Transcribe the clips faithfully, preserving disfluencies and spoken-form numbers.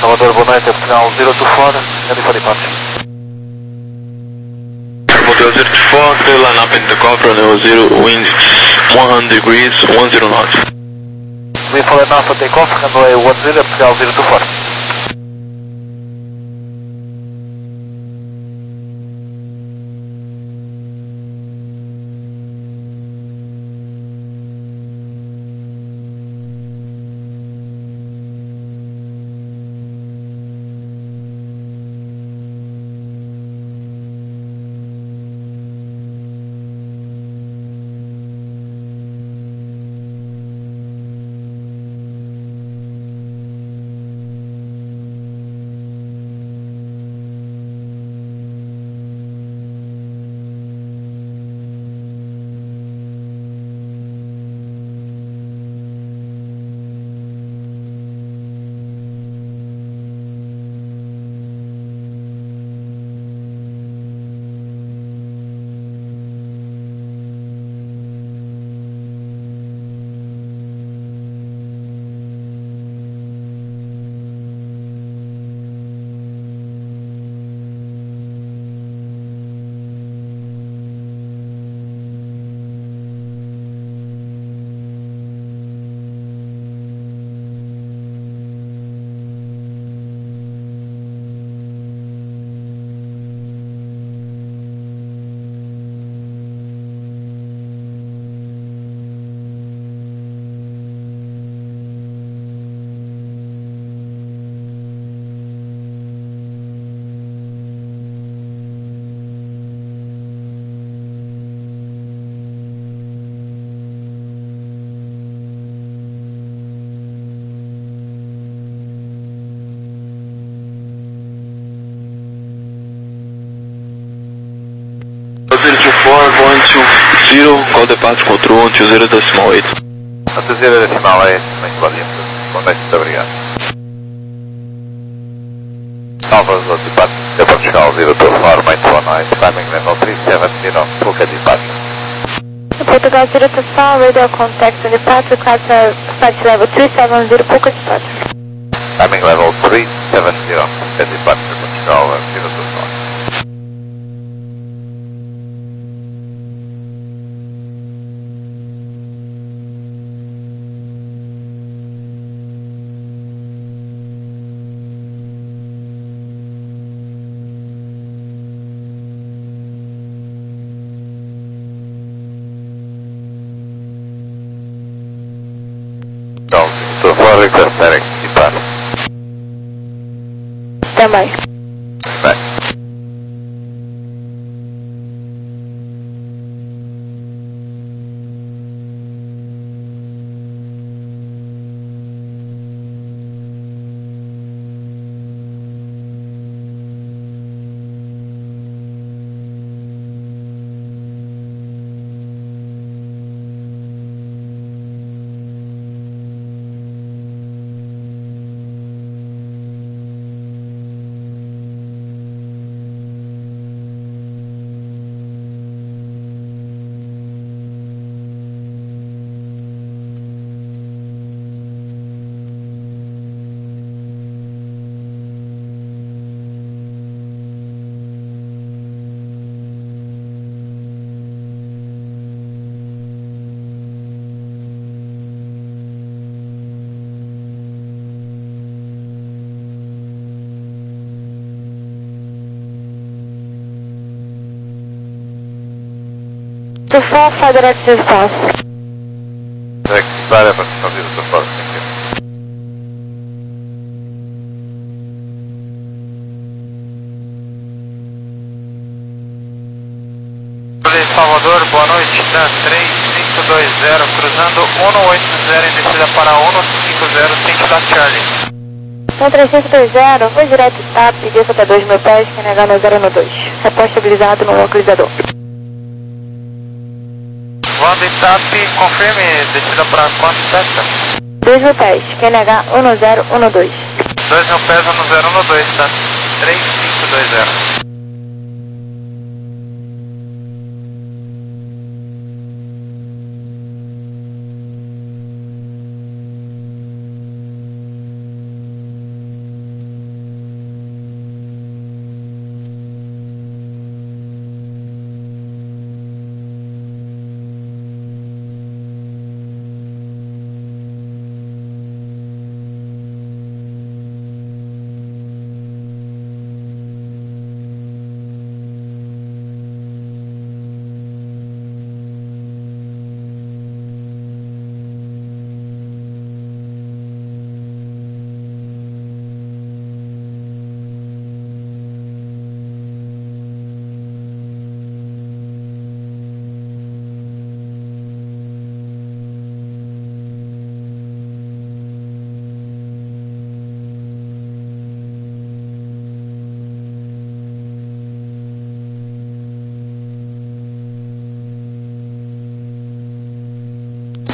Salvador, boa noite, é Portugal zero two four, ready for departure. Hotel zero two four, clear line up in the cover, level zero, wind one hundred degrees, one zero knots. Clear for enough for takeoff, runway one zero, Portugal zero two four. zero two four, one two zero, call departure control one two zero decimal eight. one two zero decimal eight, muito bom dia. Boa noite, muito obrigado. Salvador, departure, é Portugal zero two four, muito boa noite, timing level three seven zero, Phuket departure. Portugal zero two four, radio contact and departure, class level three seven zero, Phuket departure. Timing level three seven zero, Phuket departure, Portugal zero two four. So far, request direct depart. Stand by. Bye. two four, for direct response. Direct depart, é Portugal zero two four, thank you. Salvador, boa noite, Dan três cinco dois zero, cruzando um oito zero em descida para um cinco zero, tem da Charlie. um três cinco dois zero, vou direto T A P, desça até dois mil pés, Q N H no zero um dois. Repórter estabilizado no localizador. Voando T A P, confirme, descida para quanto pesta? dois mil pés, Q N H um zero um dois. dois mil pés, um zero um dois, tá? três cinco dois zero.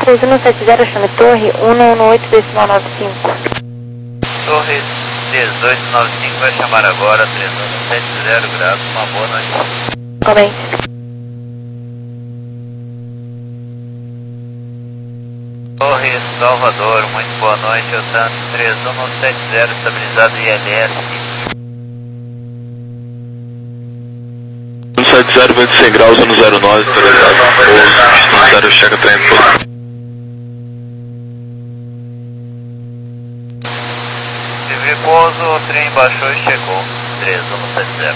Pouso um sete zero, chame torre um um oito decimal nove cinco. Torre três dois nove cinco vai chamar agora três um sete zero graus, uma boa noite. Comente. Torre Salvador, muito boa noite, eu tanto três um sete zero estabilizado I L S. um sete zero, vento cem graus, um zero nove, autorizado, pouso, um zero, chega trem, pouso. Tive pouso, o trem baixou e chegou, três um sete zero.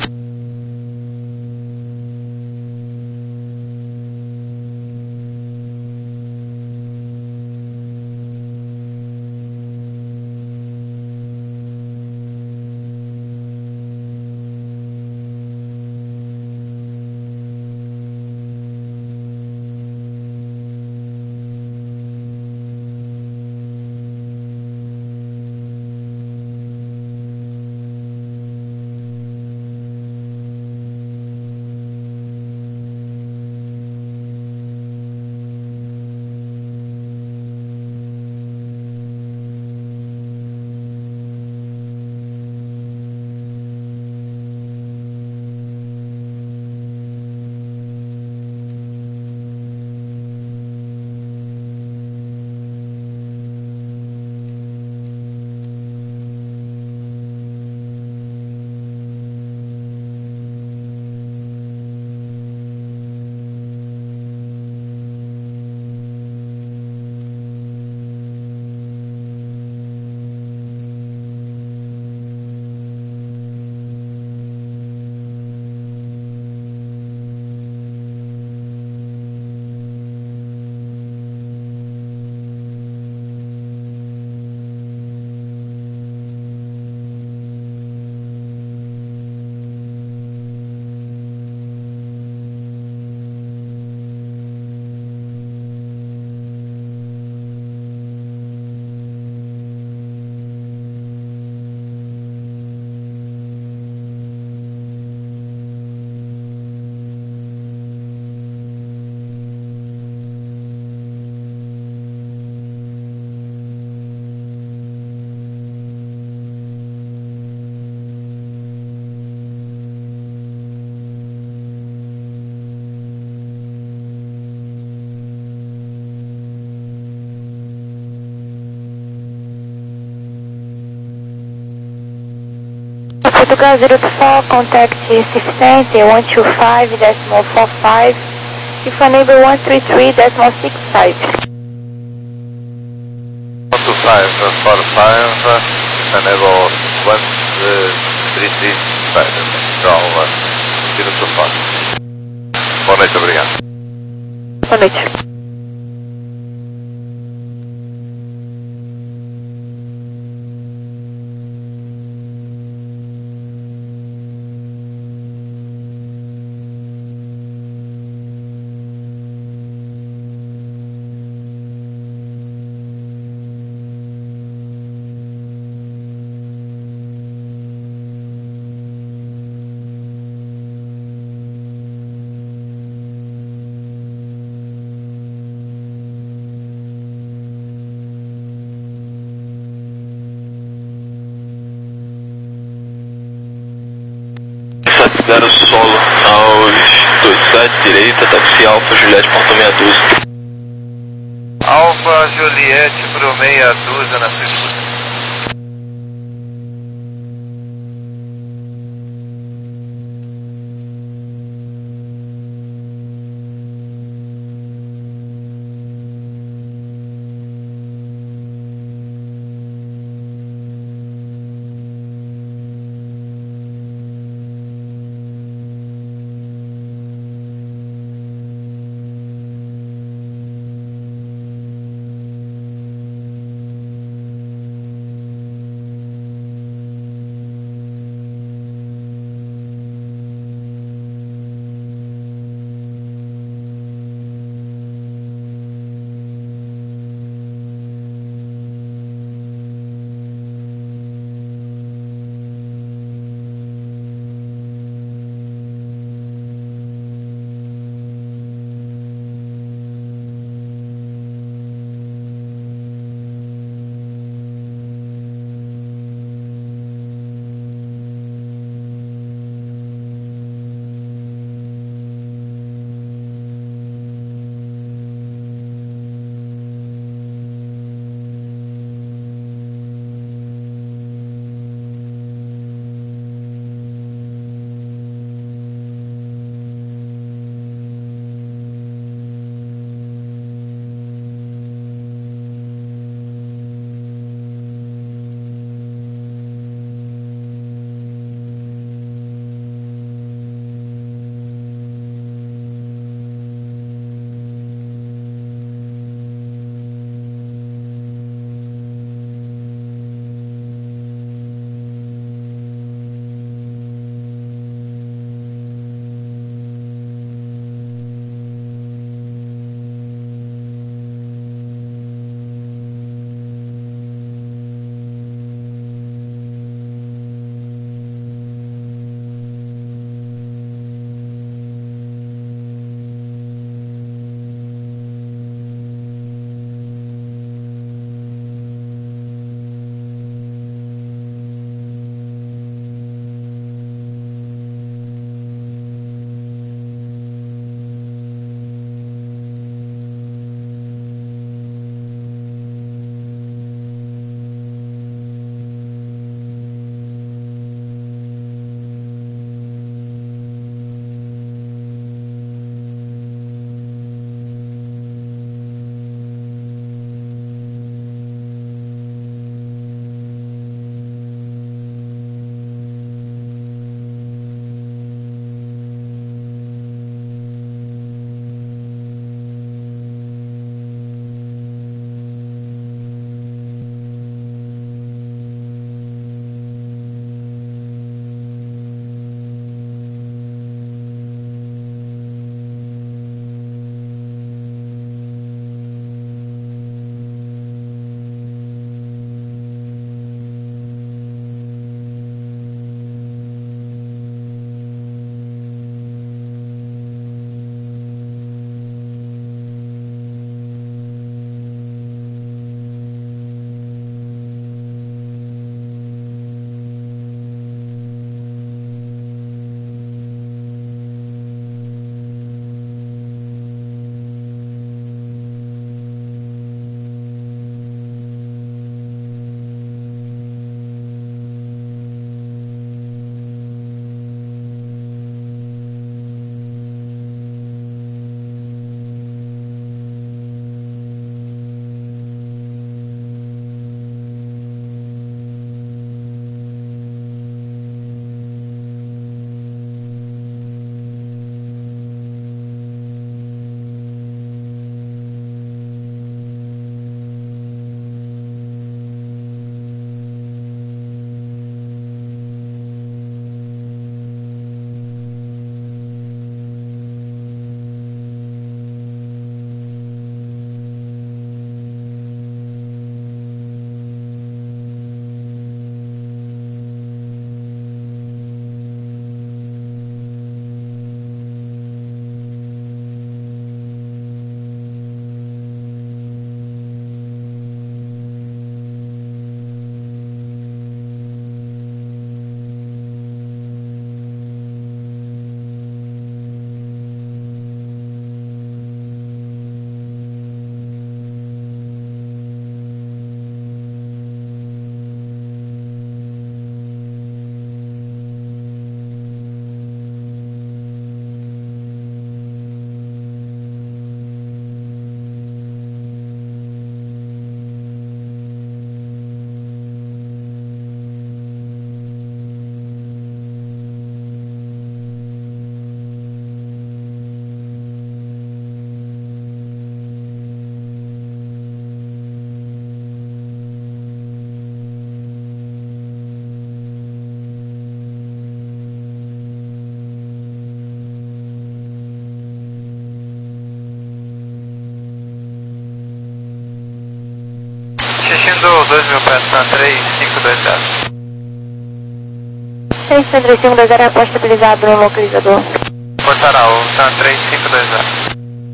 Portugal zero two four, contact sixty one two five decimal four five, if unable one three three decimal six five. one two five, four five, enable one three three five, então, zero two four. Boa noite, obrigado. Boa noite. zero solo aos dois sete, direita, táxi Alfa, Juliette, ponto meia dúzia. Alfa, Juliette, pro meia dúzia na frente. Subindo dois mil pés para três cinco dois zero. três cinco dois zero, após estabilizado no localizador. Portará o Tan três cinco dois zero.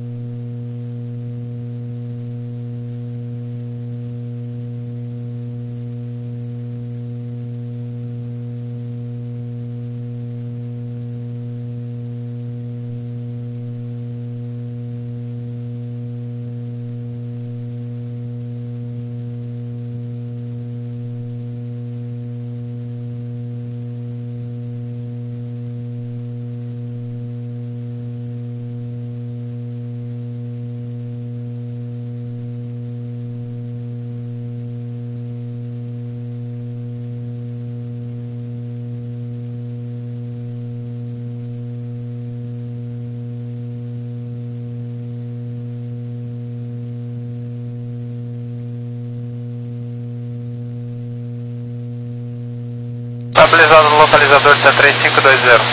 Estabilizado no localizador Tan três cinco dois zero.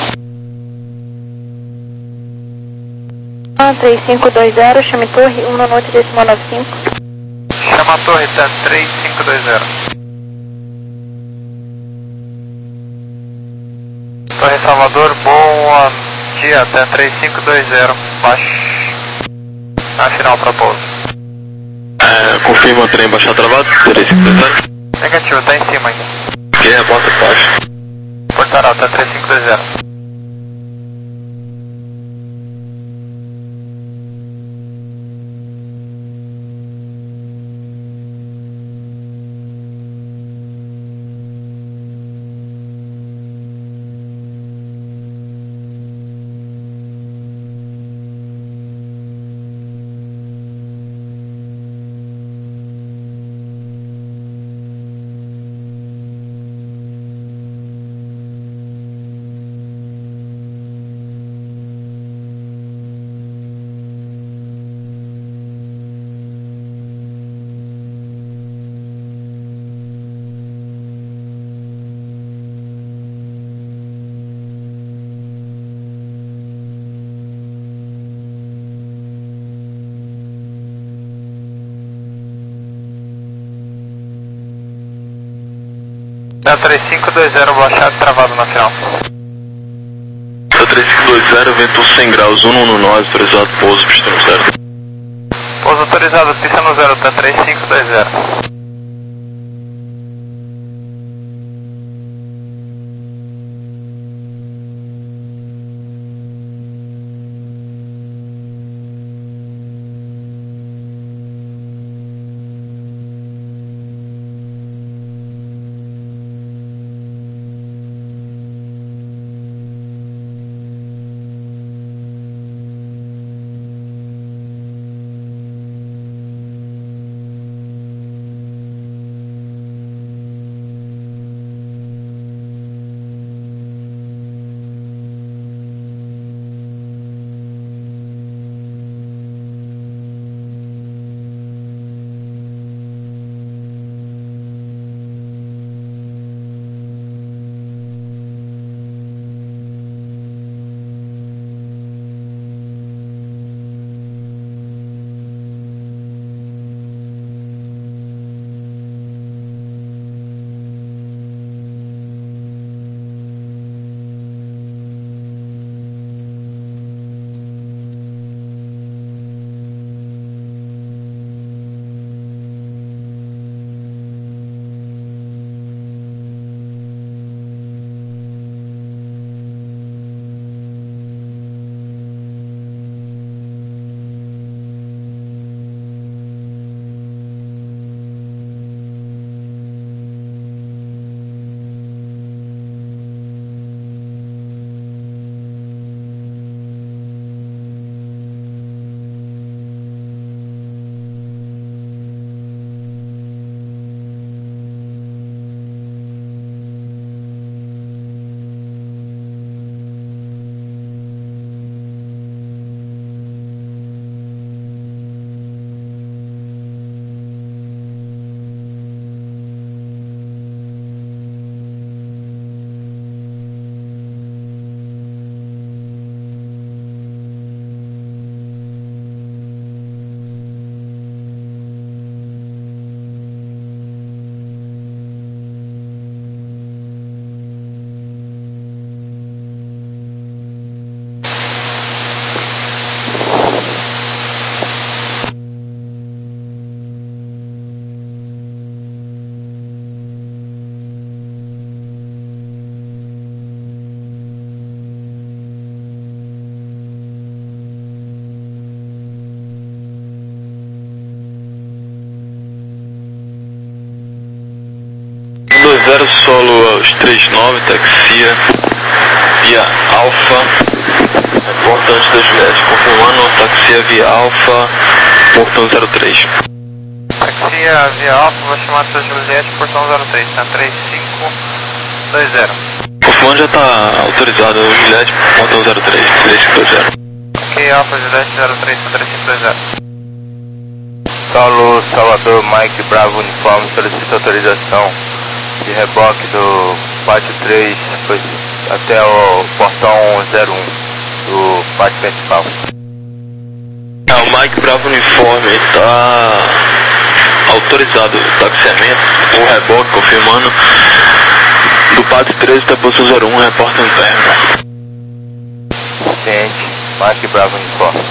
Tan três cinco dois zero, chame torre um na noite decimal nove cinco. Chama a torre Tan três cinco dois zero. Torre Salvador, bom dia, Tan três cinco dois zero, baixo. Na final para pouso. É, confirma o trem baixar travado, três cinco dois zero. Negativo, tá em cima ainda. Que é, bota baixo. Portará, Tan três cinco dois zero. Tan três cinco dois zero, baixado travado na final. Tan três cinco dois zero, vento cem graus, um no nós, autorizado, pouso, pista no zero. Pouso autorizado, pista no zero, Tan três cinco dois zero. dois três nove, taxia via Alfa, reportante da Juliette, confirmando, taxia via Alfa, portão zero três. Taxia via Alfa, vou chamar da Juliette, portão zero três, tá três cinco dois zero. Confirmando, já está autorizado, Juliette, portão zero três, três cinco dois zero. Ok, Alfa Juliette zero três, três cinco dois zero. Solo Salvador, Mike Bravo Uniforme, solicita autorização de reboque do pátio três até o portão zero um do pátio principal. É, o Mike Bravo Uniforme está autorizado o taxiamento, o reboque, confirmando, do pátio três até o posto zero um, repórter interno. Ciente, Mike Bravo Uniforme.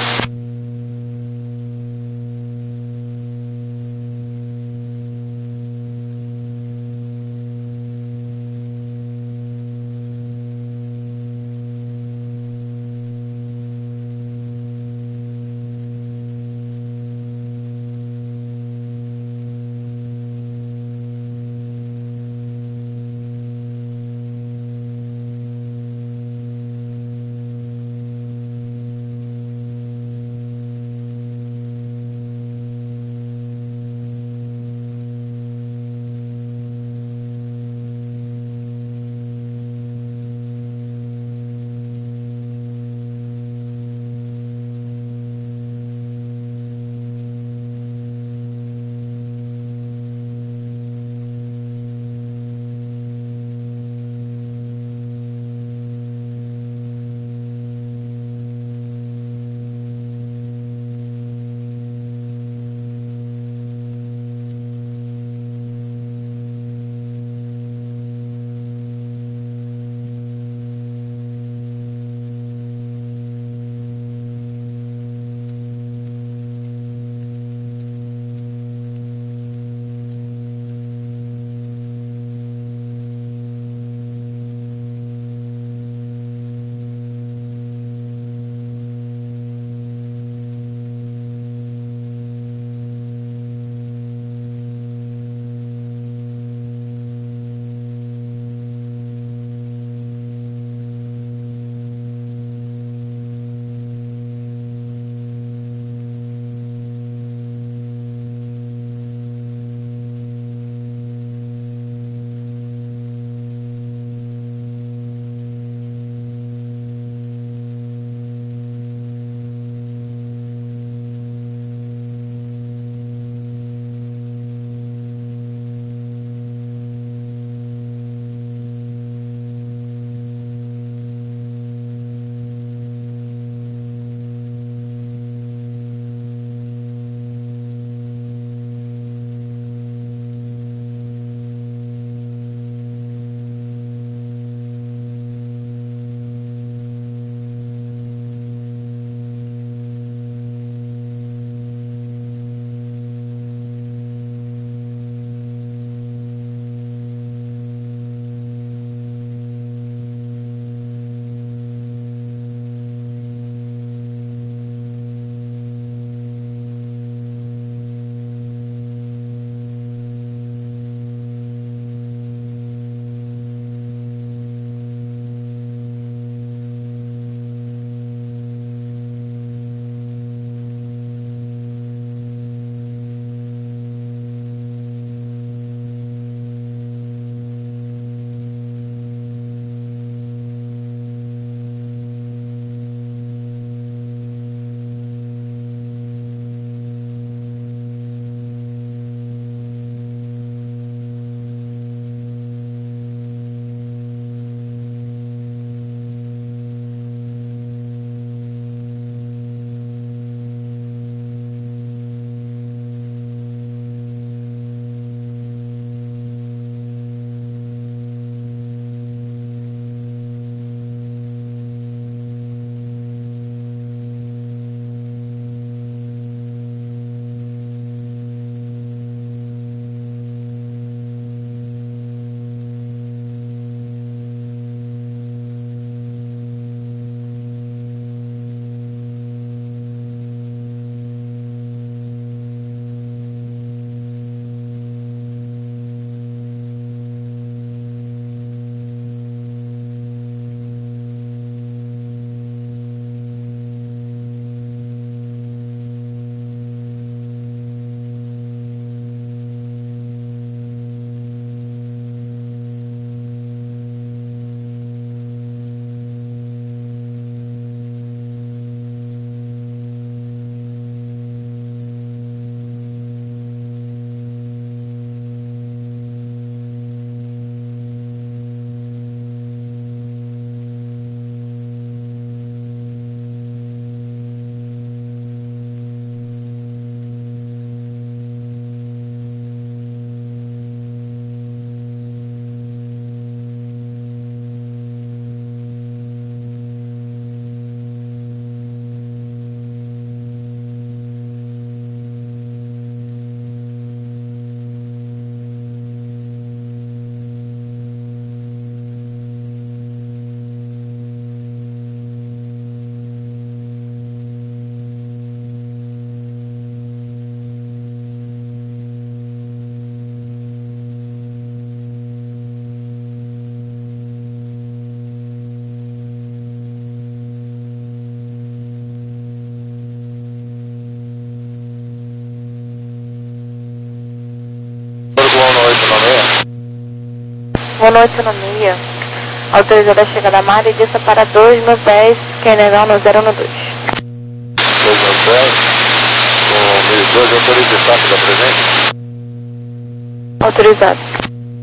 Boa noite, autonomia. Autorizada a chegada a Mari, dista para dois mil pés, Kennegal no zero um dois. dois mil pés, com mil e doze, autoriza o status da presente? Autorizado.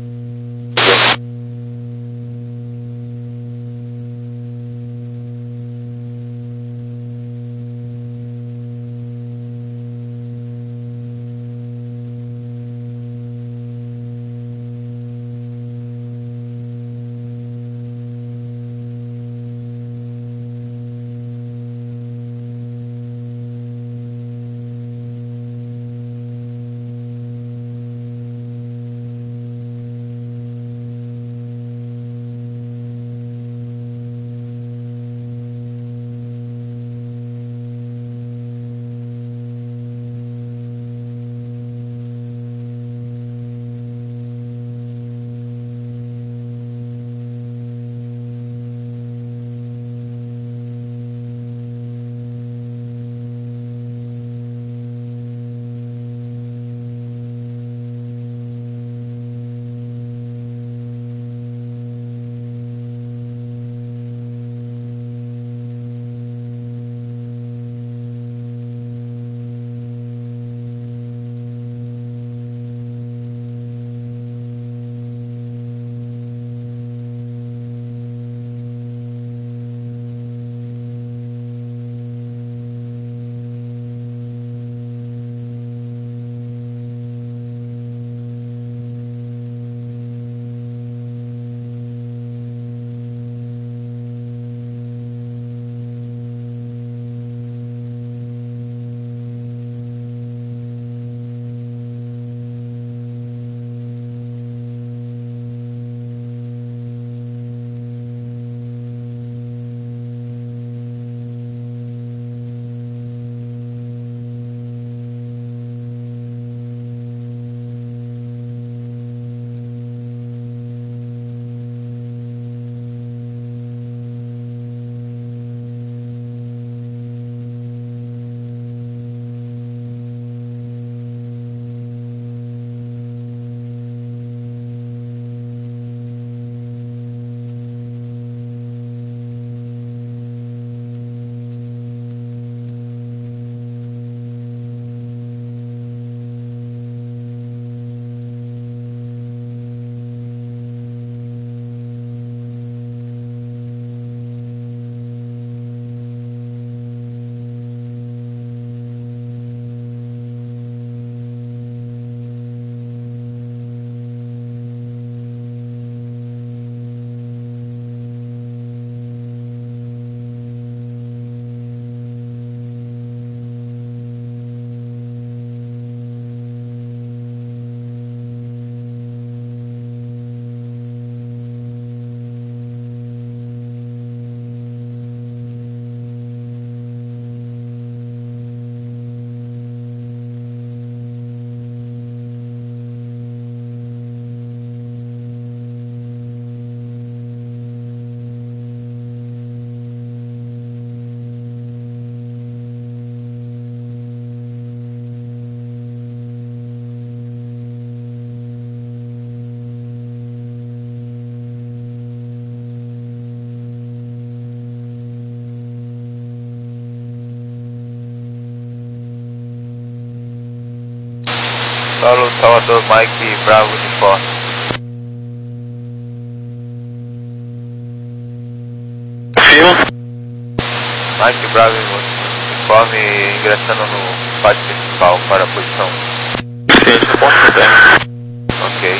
Solo Salvador Mike Bravo Uniforme. Confirma. Mike Bravo Uniforme ingressando no pátio principal para a posição. Ciência, ponto zero. Ok.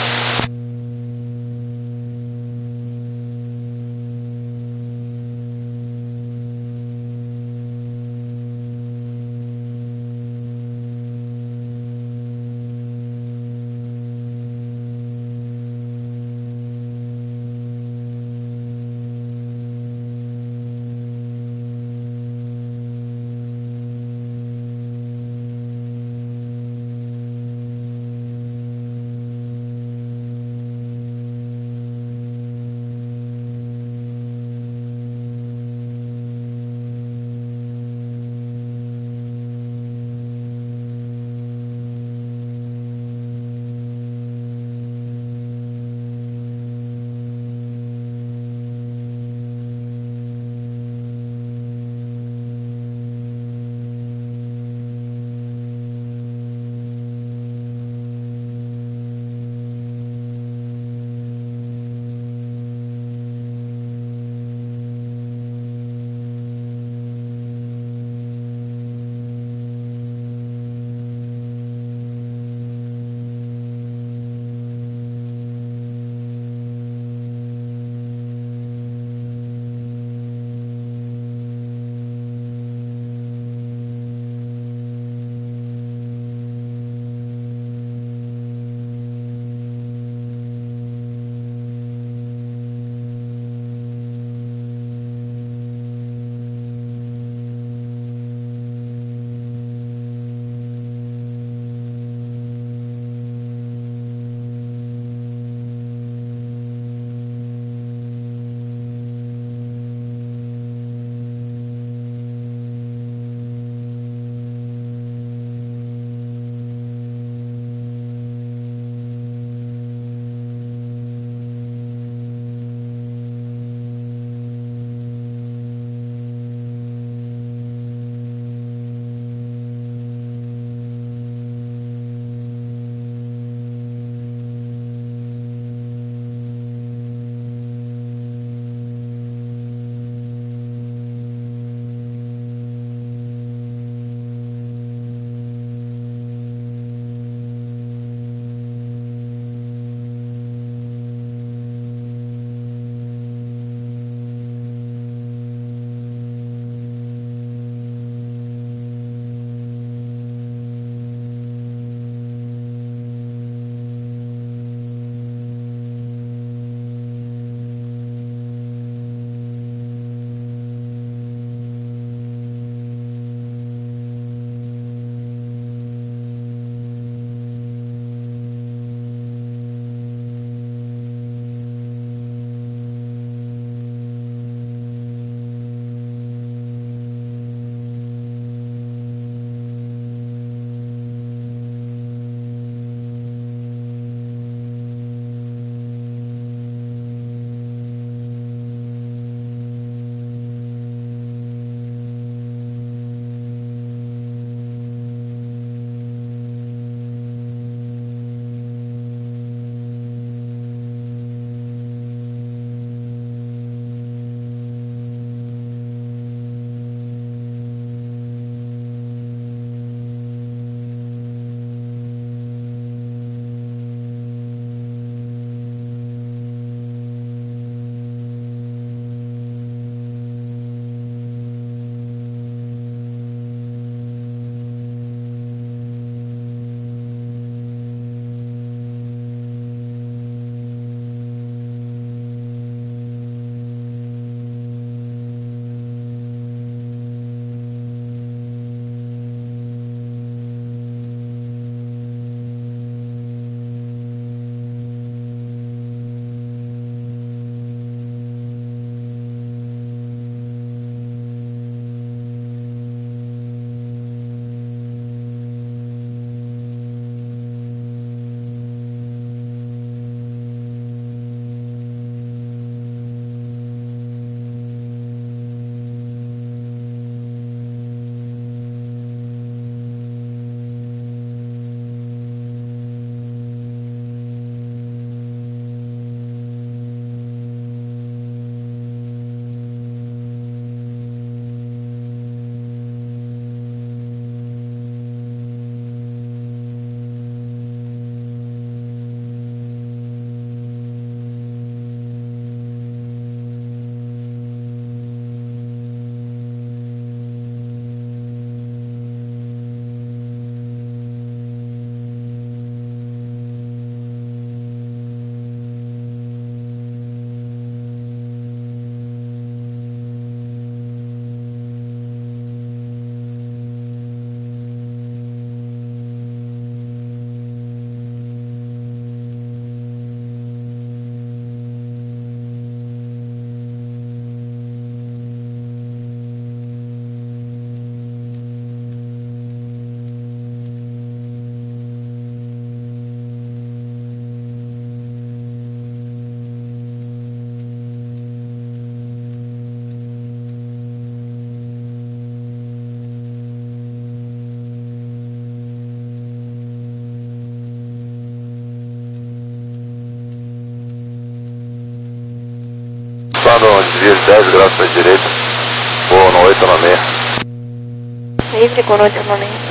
desvia dez graus para a direita, vou no oito nove seis. Livre com oito nove seis.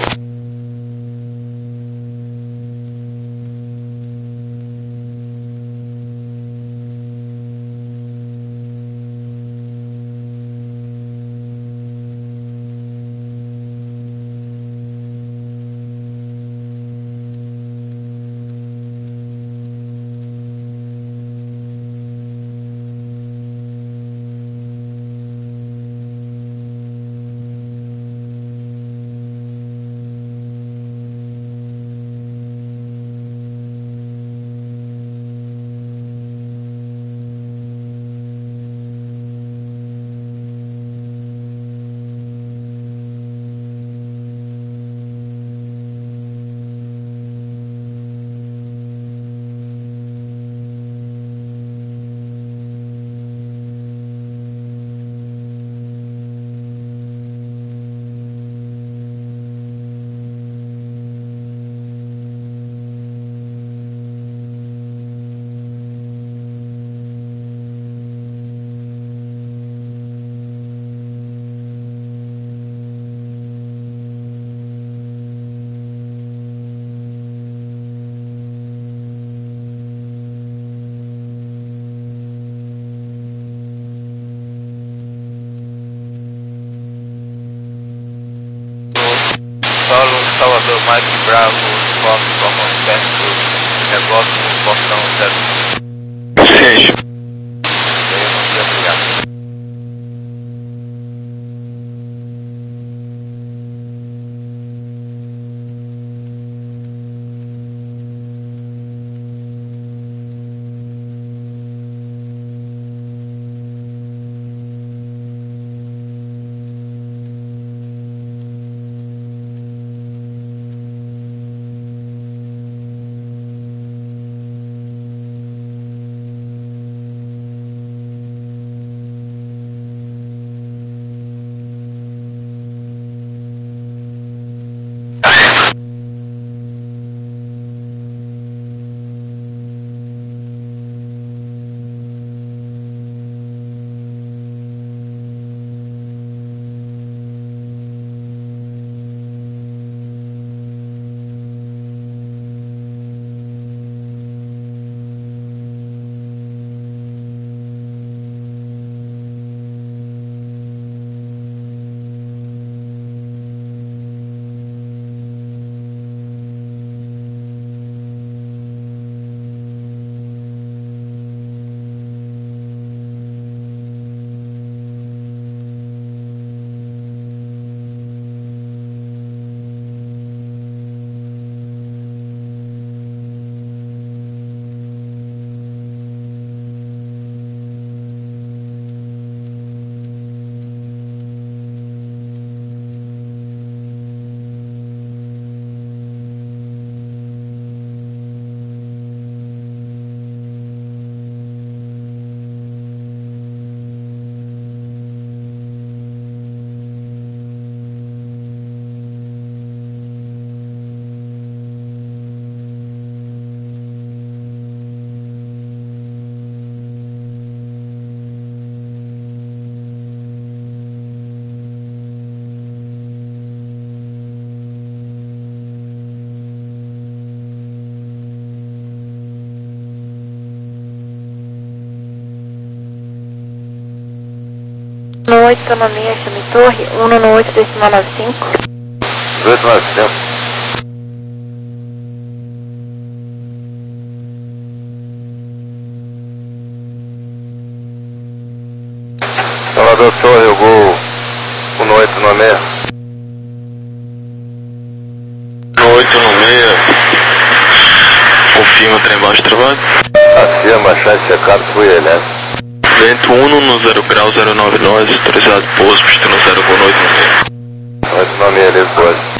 Solo Salvador Mike Bravo, Fox, Common Centro, reboque no portão zero. Seja. Eu não ia pegar. No oito nove seis, chame torre, um no oito decimal nove cinco. oito nove cinco. Salvador Torre, eu vou um no oito nove seis. No oito nove seis. Confirma trem baixo trabalho. Acima, chance checado, fui ele, né? Vento um no zero grau zero nove nove, autorizado posto, pista no zero com oito nove seis. oito nove seis, Lisboa.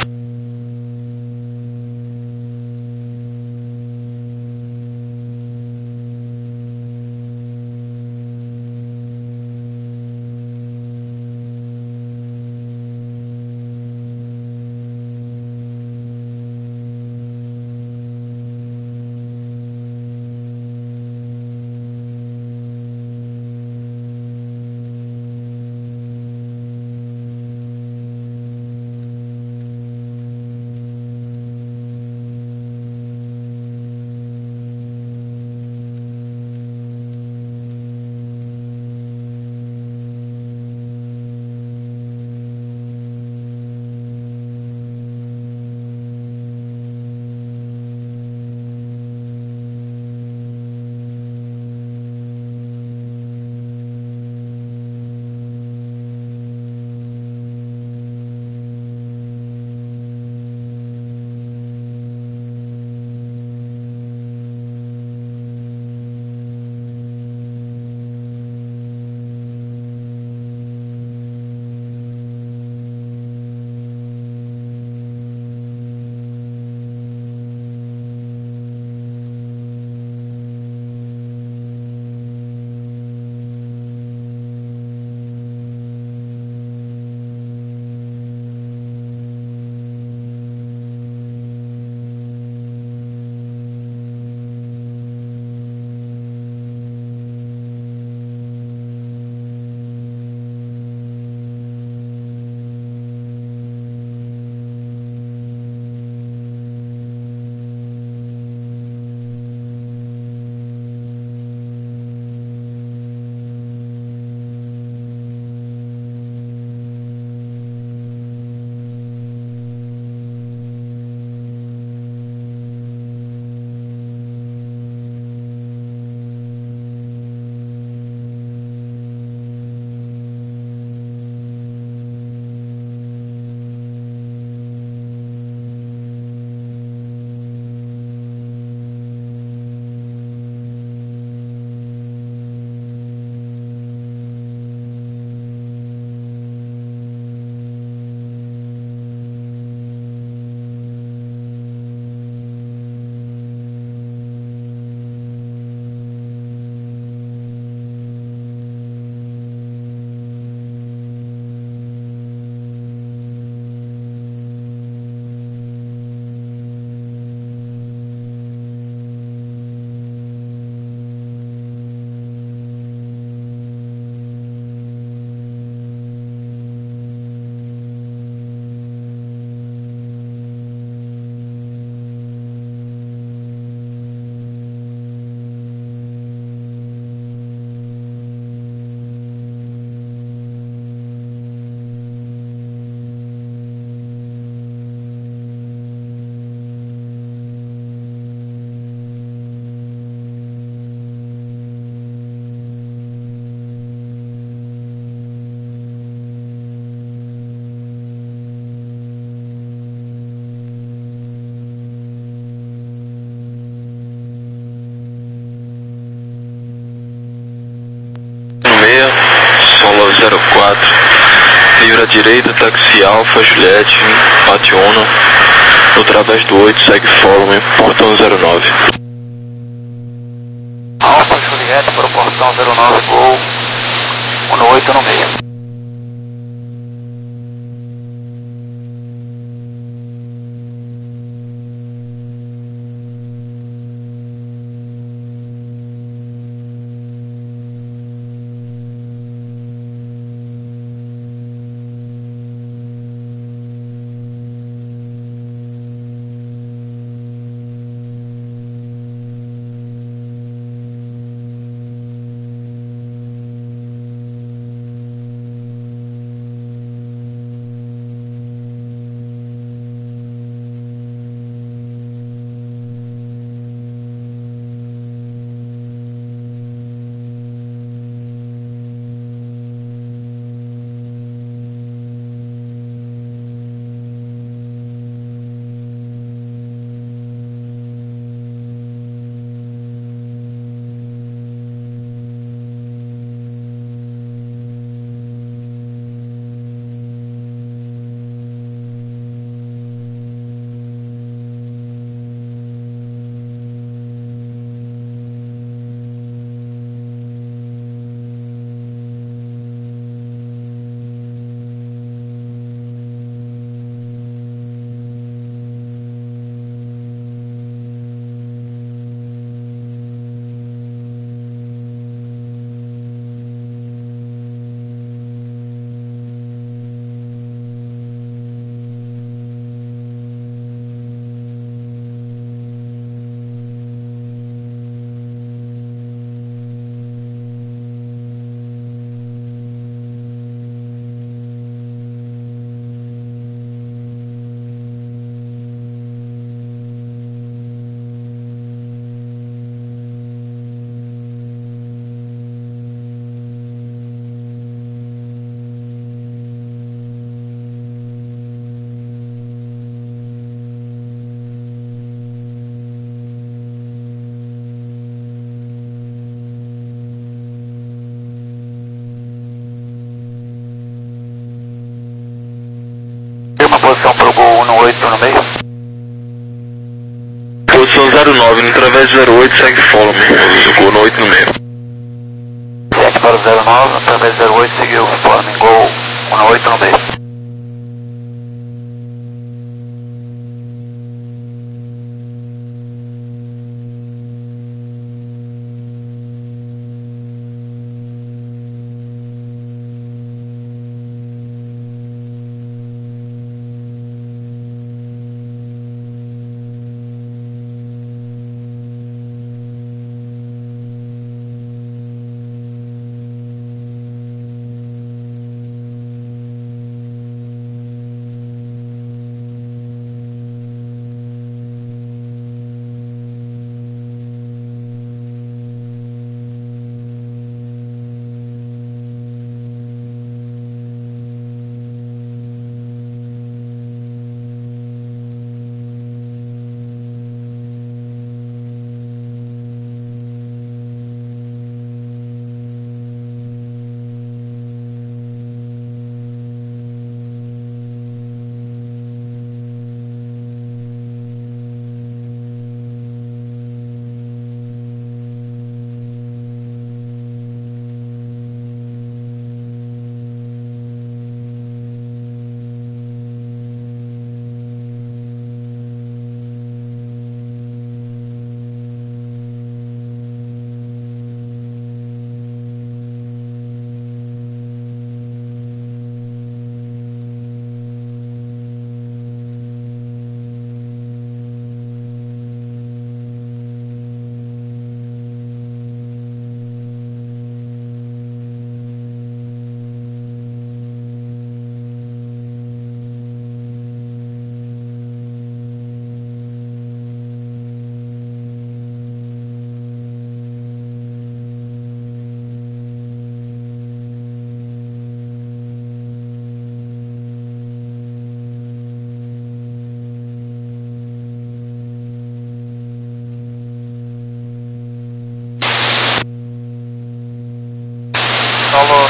zero quatro. Livre à direita, táxi Alfa, Juliette, Pátio Uno. No través do oito, segue follow me, portão zero nove. Alfa, Juliette para o portão zero nove, Gol, um no oito no meio. Uma posição para o Gol um no oito no meio. Posição zero nove, no través zero oito, segue follow me, Gol no oito no meio. sete para o zero nove, no través zero oito, seguiu follow me, Gol um no oito no meio.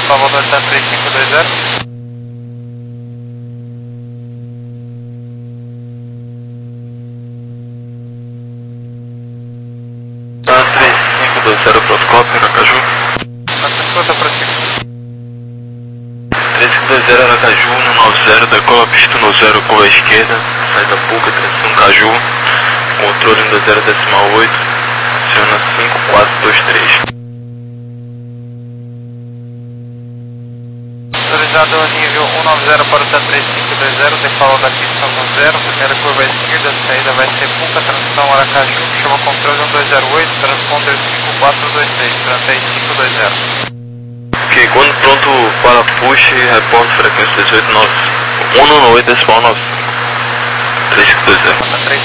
Salvador está três cinco dois zero. Tá três cinco dois zero Protocópio, Aracaju. quatrocentos e cinquenta para cima. três cinco dois zero Aracaju, no nove zero, decola pista no zero com a esquerda, saída Puca, trinta e um Caju, controle no zero decimal oito, aciona cinco quatro dois três. Autorizado nível cento e noventa para o três cinco dois zero, decola da pista no zero, primeira curva à esquerda, saída vai ser Puca, transição Aracaju, chama controle um dois zero oito, transponder cinco quatro dois seis, três cinco dois zero. Ok, quando pronto para push, reporte frequência dezoito nove, cento e noventa e oito decimal nove, três cinco dois zero.